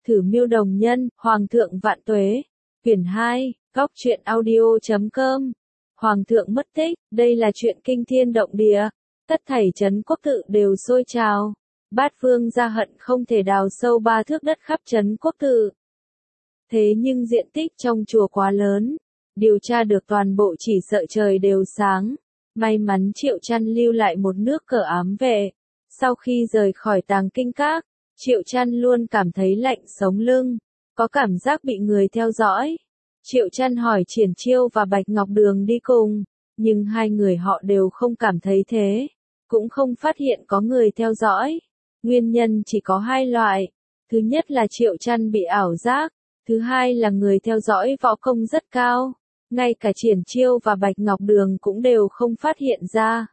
Thử Miêu Đồng Nhân, Hoàng thượng vạn tuế. Quyển 2, Góc truyện audio.com. Hoàng thượng mất tích, đây là chuyện kinh thiên động địa. Tất thảy trấn quốc tự đều sôi trào. Bát Vương gia hận không thể đào sâu 3 thước đất khắp trấn quốc tự. Thế nhưng diện tích trong chùa quá lớn, điều tra được toàn bộ chỉ sợ trời đều sáng. May mắn Triệu Chăn lưu lại một nước cờ ám vệ. Sau khi rời khỏi Tàng Kinh Các, Triệu Chăn luôn cảm thấy lạnh sống lưng, có cảm giác bị người theo dõi. Triệu Chăn hỏi Triển Chiêu và Bạch Ngọc Đường đi cùng, nhưng hai người họ đều không cảm thấy thế, cũng không phát hiện có người theo dõi. Nguyên nhân chỉ có hai loại, thứ nhất là Triệu Chăn bị ảo giác, thứ hai là người theo dõi võ công rất cao, ngay cả Triển Chiêu và Bạch Ngọc Đường cũng đều không phát hiện ra.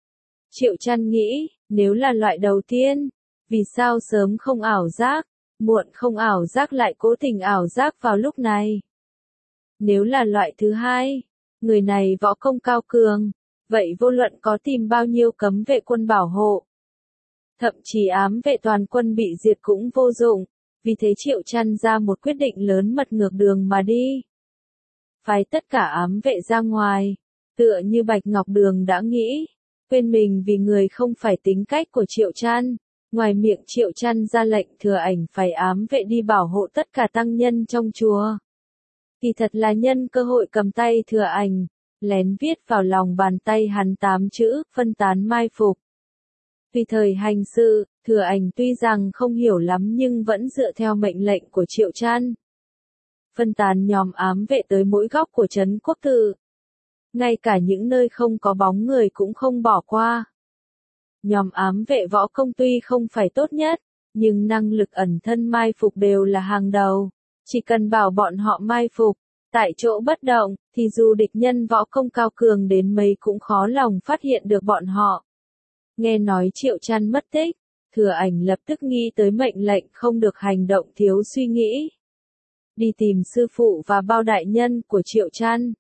Triệu Chăn nghĩ, nếu là loại đầu tiên, vì sao sớm không ảo giác, muộn không ảo giác lại cố tình ảo giác vào lúc này? Nếu là loại thứ hai, người này võ công cao cường, vậy vô luận có tìm bao nhiêu cấm vệ quân bảo hộ, thậm chí ám vệ toàn quân bị diệt cũng vô dụng, vì thế Triệu Chăn ra một quyết định lớn mật ngược đường mà đi. Phái tất cả ám vệ ra ngoài, tựa như Bạch Ngọc Đường đã nghĩ, quên mình vì người không phải tính cách của Triệu Chăn. Ngoài miệng Triệu Chăn ra lệnh Thừa Ảnh phải ám vệ đi bảo hộ tất cả tăng nhân trong chùa. Thì thật là nhân cơ hội cầm tay Thừa Ảnh, lén viết vào lòng bàn tay hắn 8 chữ, phân tán mai phục. Tùy thời hành sự, Thừa Ảnh tuy rằng không hiểu lắm nhưng vẫn dựa theo mệnh lệnh của Triệu Chăn. Phân tán nhóm ám vệ tới mỗi góc của trấn quốc tự. Ngay cả những nơi không có bóng người cũng không bỏ qua. Nhóm ám vệ võ công tuy không phải tốt nhất, nhưng năng lực ẩn thân mai phục đều là hàng đầu. Chỉ cần bảo bọn họ mai phục, tại chỗ bất động, thì dù địch nhân võ công cao cường đến mấy cũng khó lòng phát hiện được bọn họ. Nghe nói Triệu Chăn mất tích, Thừa Ảnh lập tức nghĩ tới mệnh lệnh không được hành động thiếu suy nghĩ. Đi tìm sư phụ và Bao đại nhân của Triệu Chăn.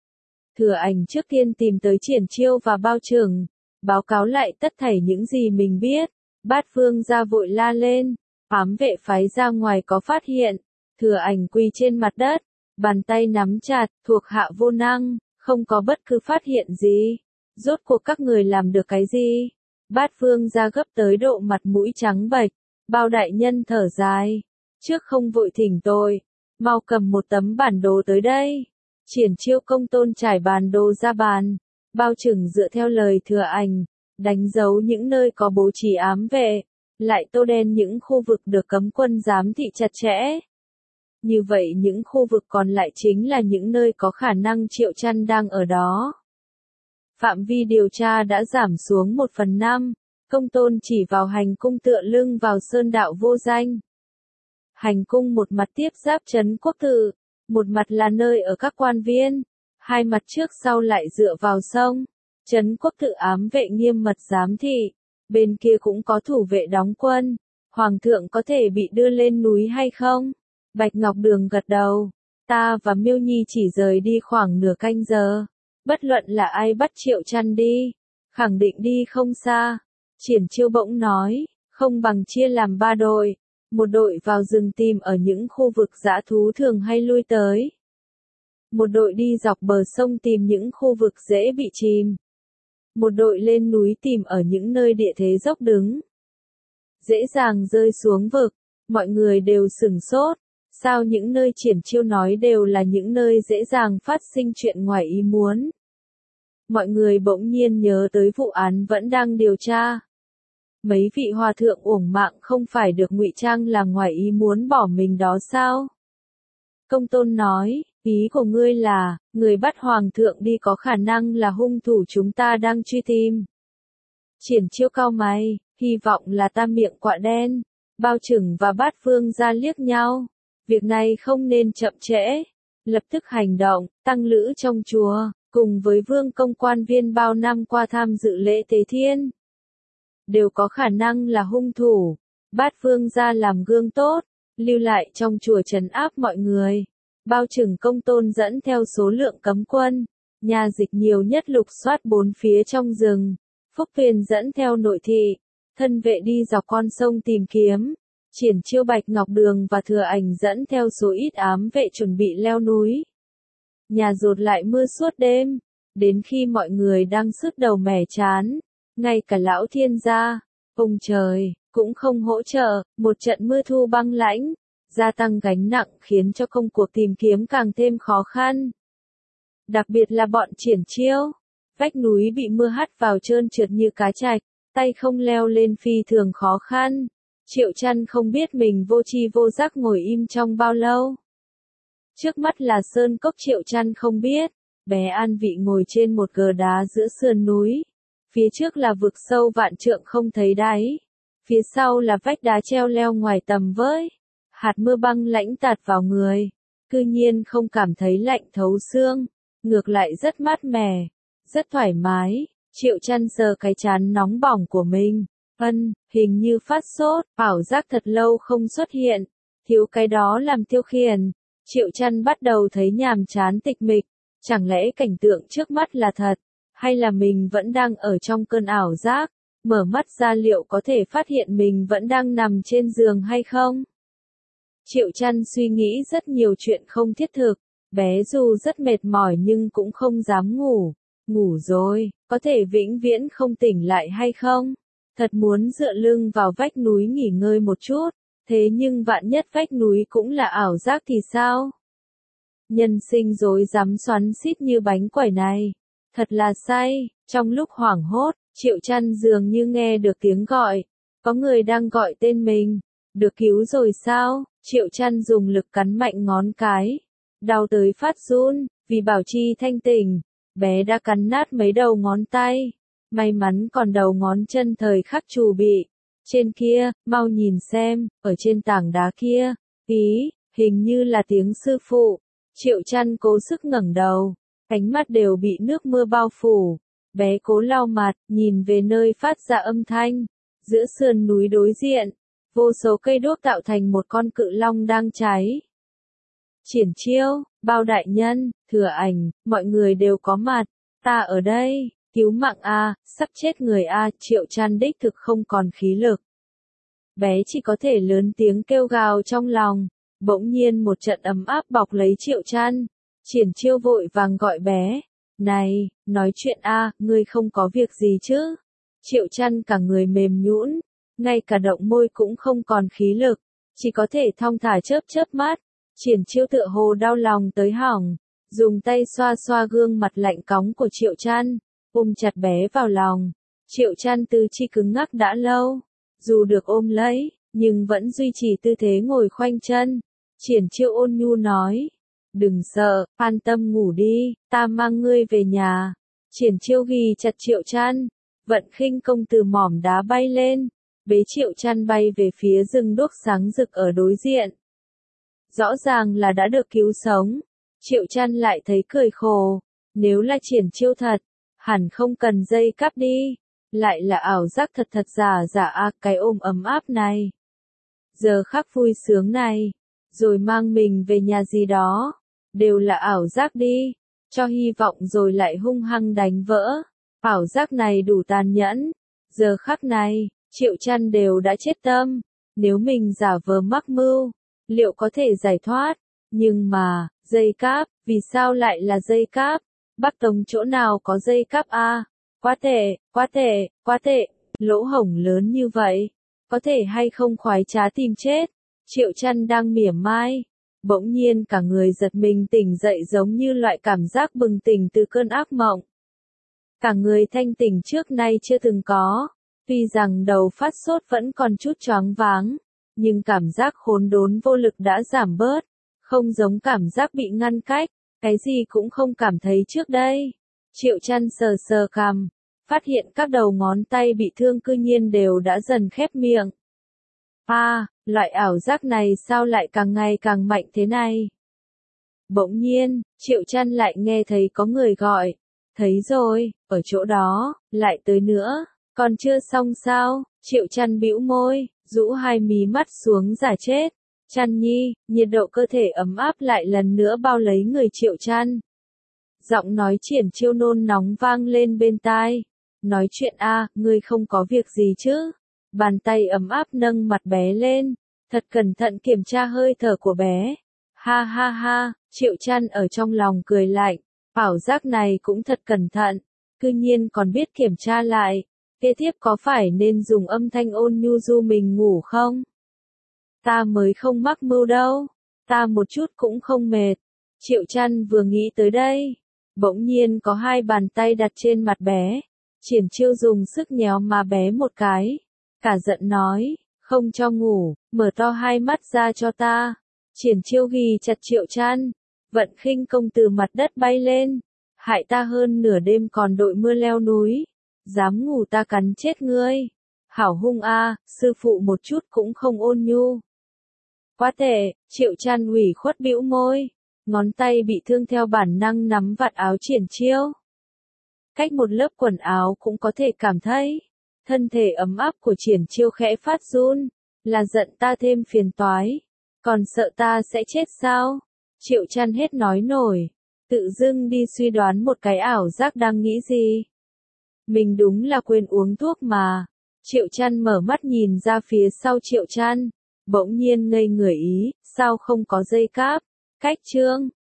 Thừa Ảnh trước tiên tìm tới Triển Chiêu và Bao Trừng, báo cáo lại tất thảy những gì mình biết. Bát Vương gia vội la lên, ám vệ phái ra ngoài có phát hiện. Thừa Ảnh quỳ trên mặt đất, bàn tay nắm chặt, thuộc hạ vô năng, không có bất cứ phát hiện gì. Rốt cuộc các người làm được cái gì? Bát Vương gia gấp tới độ mặt mũi trắng bệch. Bao đại nhân thở dài, trước không vội thỉnh tội, mau cầm một tấm bản đồ tới đây. Triển Chiêu công tôn trải bản đồ ra bàn. Bao Trừng dựa theo lời Thừa Ảnh, đánh dấu những nơi có bố trí ám vệ, lại tô đen những khu vực được cấm quân giám thị chặt chẽ. Như vậy những khu vực còn lại chính là những nơi có khả năng Triệu Chăn đang ở đó. Phạm vi điều tra đã giảm xuống 1/5, công tôn chỉ vào hành cung tựa lưng vào sơn đạo vô danh. Hành cung một mặt tiếp giáp trấn quốc tự, một mặt là nơi ở các quan viên, hai mặt trước sau lại dựa vào sông. Trấn quốc tự ám vệ nghiêm mật giám thị, bên kia cũng có thủ vệ đóng quân. Hoàng thượng có thể bị đưa lên núi hay không? Bạch Ngọc Đường gật đầu. Ta và Miêu Nhi chỉ rời đi khoảng nửa canh giờ. Bất luận là ai bắt Triệu Chăn đi, khẳng định đi không xa. Triển Chiêu bỗng nói, không bằng chia làm 3 đội. Một đội vào rừng tìm ở những khu vực dã thú thường hay lui tới. Một đội đi dọc bờ sông tìm những khu vực dễ bị chìm. Một đội lên núi tìm ở những nơi địa thế dốc đứng, dễ dàng rơi xuống vực. Mọi người đều sửng sốt. Sao những nơi Triển Chiêu nói đều là những nơi dễ dàng phát sinh chuyện ngoài ý muốn? Mọi người bỗng nhiên nhớ tới vụ án vẫn đang điều tra. Mấy vị hòa thượng uổng mạng không phải được ngụy trang là ngoài ý muốn bỏ mình đó sao? Công tôn nói, ý của ngươi là, người bắt hoàng thượng đi có khả năng là hung thủ chúng ta đang truy tìm. Triển Chiêu cau mày, hy vọng là ta miệng quạ đen. Bao Trừng và Bát Vương gia liếc nhau. Việc này không nên chậm trễ. Lập tức hành động, tăng lữ trong chùa, cùng với vương công quan viên bao năm qua tham dự lễ tế thiên. Đều có khả năng là hung thủ. Bát Vương gia làm gương tốt, lưu lại trong chùa trấn áp mọi người. Bao Trừng công tôn dẫn theo số lượng cấm quân, nhà dịch nhiều nhất lục soát 4 phía trong rừng. Phúc Tuyền dẫn theo nội thị, thân vệ đi dọc con sông tìm kiếm. Triển Chiêu, Bạch Ngọc Đường và Thừa Ảnh dẫn theo số ít ám vệ chuẩn bị leo núi. Nhà dột lại mưa suốt đêm, đến khi mọi người đang sứt đầu mẻ chán, ngay cả lão thiên gia, ông trời, cũng không hỗ trợ, một trận mưa thu băng lãnh, gia tăng gánh nặng khiến cho công cuộc tìm kiếm càng thêm khó khăn. Đặc biệt là bọn Triển Chiêu, vách núi bị mưa hắt vào trơn trượt như cá trạch, tay không leo lên phi thường khó khăn. Triệu Chăn không biết mình vô tri vô giác ngồi im trong bao lâu. Trước mắt là sơn cốc, Triệu Chăn không biết, bé An Vị ngồi trên một gờ đá giữa sườn núi. Phía trước là vực sâu vạn trượng không thấy đáy. Phía sau là vách đá treo leo ngoài tầm với. Hạt mưa băng lãnh tạt vào người. Cư nhiên không cảm thấy lạnh thấu xương. Ngược lại rất mát mẻ. Rất thoải mái. Triệu Chăn sờ cái trán nóng bỏng của mình. Hình như phát sốt. Ảo giác thật lâu không xuất hiện. Thiếu cái đó làm tiêu khiển. Triệu Chăn bắt đầu thấy nhàm chán tịch mịch. Chẳng lẽ cảnh tượng trước mắt là thật? Hay là mình vẫn đang ở trong cơn ảo giác? Mở mắt ra liệu có thể phát hiện mình vẫn đang nằm trên giường hay không? Triệu Chăn suy nghĩ rất nhiều chuyện không thiết thực. Bé dù rất mệt mỏi nhưng cũng không dám ngủ. Ngủ rồi, có thể vĩnh viễn không tỉnh lại hay không? Thật muốn dựa lưng vào vách núi nghỉ ngơi một chút. Thế nhưng vạn nhất vách núi cũng là ảo giác thì sao? Nhân sinh rối rắm xoắn xít như bánh quẩy này. Thật là say. Trong lúc hoảng hốt, Triệu Chăn dường như nghe được tiếng gọi. Có người đang gọi tên mình. Được cứu rồi sao? Triệu Chăn dùng lực cắn mạnh ngón cái. Đau tới phát run, vì bảo trì thanh tỉnh. Bé đã cắn nát mấy đầu ngón tay. May mắn còn đầu ngón chân thời khắc chuẩn bị. Trên kia, mau nhìn xem, ở trên tảng đá kia. Hình như là tiếng sư phụ. Triệu Chăn cố sức ngẩng đầu. Ánh mắt đều bị nước mưa bao phủ. Bé cố lau mặt, nhìn về nơi phát ra âm thanh. Giữa sườn núi đối diện, vô số cây đuốc tạo thành một con cự long đang cháy. Triển Chiêu, Bao đại nhân, Thừa Ảnh, mọi người đều có mặt. Ta ở đây, cứu mạng a, sắp chết người a. Triệu Chăn đích thực không còn khí lực. Bé chỉ có thể lớn tiếng kêu gào trong lòng. Bỗng nhiên một trận ấm áp bọc lấy Triệu Chăn. Triển Chiêu vội vàng gọi bé. Này, nói chuyện a, ngươi không có việc gì chứ? Triệu Chăn cả người mềm nhũn, ngay cả động môi cũng không còn khí lực, chỉ có thể thong thả chớp chớp mắt. Triển Chiêu tựa hồ đau lòng tới hỏng, dùng tay xoa xoa gương mặt lạnh cóng của Triệu Chăn, ôm chặt bé vào lòng. Triệu Chăn tứ chi cứng ngắc đã lâu, dù được ôm lấy, nhưng vẫn duy trì tư thế ngồi khoanh chân. Triển Chiêu ôn nhu nói, đừng sợ, an tâm ngủ đi, ta mang ngươi về nhà. Triển Chiêu ghi chặt Triệu Chăn, vận khinh công từ mỏm đá bay lên, bế Triệu Chăn bay về phía rừng đuốc sáng rực ở đối diện. Rõ ràng là đã được cứu sống. Triệu Chăn lại thấy cười khổ. Nếu là Triển Chiêu thật, hẳn không cần dây cáp đi. Lại là ảo giác thật thật giả giả a, cái ôm ấm áp này. Giờ khắc vui sướng này, rồi mang mình về nhà gì đó, đều là ảo giác đi. Cho hy vọng rồi lại hung hăng đánh vỡ. Ảo giác này đủ tàn nhẫn. Giờ khắc này, Triệu Chăn đều đã chết tâm. Nếu mình giả vờ mắc mưu, liệu có thể giải thoát? Nhưng mà, dây cáp, vì sao lại là dây cáp? Bắc Tông chỗ nào có dây cáp a? Quá tệ, quá tệ, quá tệ. Lỗ hổng lớn như vậy, có thể hay không khoái trá tìm chết? Triệu Chăn đang mỉa mai. Bỗng nhiên cả người giật mình tỉnh dậy giống như loại cảm giác bừng tỉnh từ cơn ác mộng. Cả người thanh tỉnh trước nay chưa từng có. Tuy rằng đầu phát sốt vẫn còn chút choáng váng, nhưng cảm giác khốn đốn vô lực đã giảm bớt. Không giống cảm giác bị ngăn cách, cái gì cũng không cảm thấy trước đây. Triệu Chăn sờ sờ cằm, phát hiện các đầu ngón tay bị thương cư nhiên đều đã dần khép miệng. Loại ảo giác này sao lại càng ngày càng mạnh thế này? Bỗng nhiên, Triệu Chăn lại nghe thấy có người gọi. Thấy rồi, ở chỗ đó, lại tới nữa. Còn chưa xong sao? Triệu Chăn bĩu môi, rũ hai mí mắt xuống giả chết. Chăn nhi, nhiệt độ cơ thể ấm áp lại lần nữa bao lấy người Triệu Chăn. Giọng nói Triển Chiêu nôn nóng vang lên bên tai. Nói chuyện a, ngươi không có việc gì chứ? Bàn tay ấm áp nâng mặt bé lên, thật cẩn thận kiểm tra hơi thở của bé. Ha ha ha, Triệu Trăn ở trong lòng cười lạnh, ảo giác này cũng thật cẩn thận, cư nhiên còn biết kiểm tra lại, kế tiếp có phải nên dùng âm thanh ôn nhu du mình ngủ không? Ta mới không mắc mưu đâu, ta một chút cũng không mệt. Triệu Trăn vừa nghĩ tới đây, bỗng nhiên có hai bàn tay đặt trên mặt bé, Triển Chiêu dùng sức nhéo má bé một cái, cả giận nói, không cho ngủ, mở to hai mắt ra cho ta. Triển Chiêu ghi chặt Triệu Trăn, vận khinh công từ mặt đất bay lên, hại ta hơn nửa đêm còn đội mưa leo núi, dám ngủ ta cắn chết ngươi. Hảo hung a, sư phụ một chút cũng không ôn nhu. Quá tệ, Triệu Trăn ủy khuất bĩu môi, ngón tay bị thương theo bản năng nắm vạt áo Triển Chiêu. Cách một lớp quần áo cũng có thể cảm thấy, thân thể ấm áp của Triển Chiêu khẽ phát run, là giận ta thêm phiền toái, còn sợ ta sẽ chết sao? Triệu Trăn hết nói nổi, tự dưng đi suy đoán một cái ảo giác đang nghĩ gì. Mình đúng là quên uống thuốc mà. Triệu Trăn mở mắt nhìn ra phía sau Triệu Trăn, bỗng nhiên ngây người ý, sao không có dây cáp, cách chương.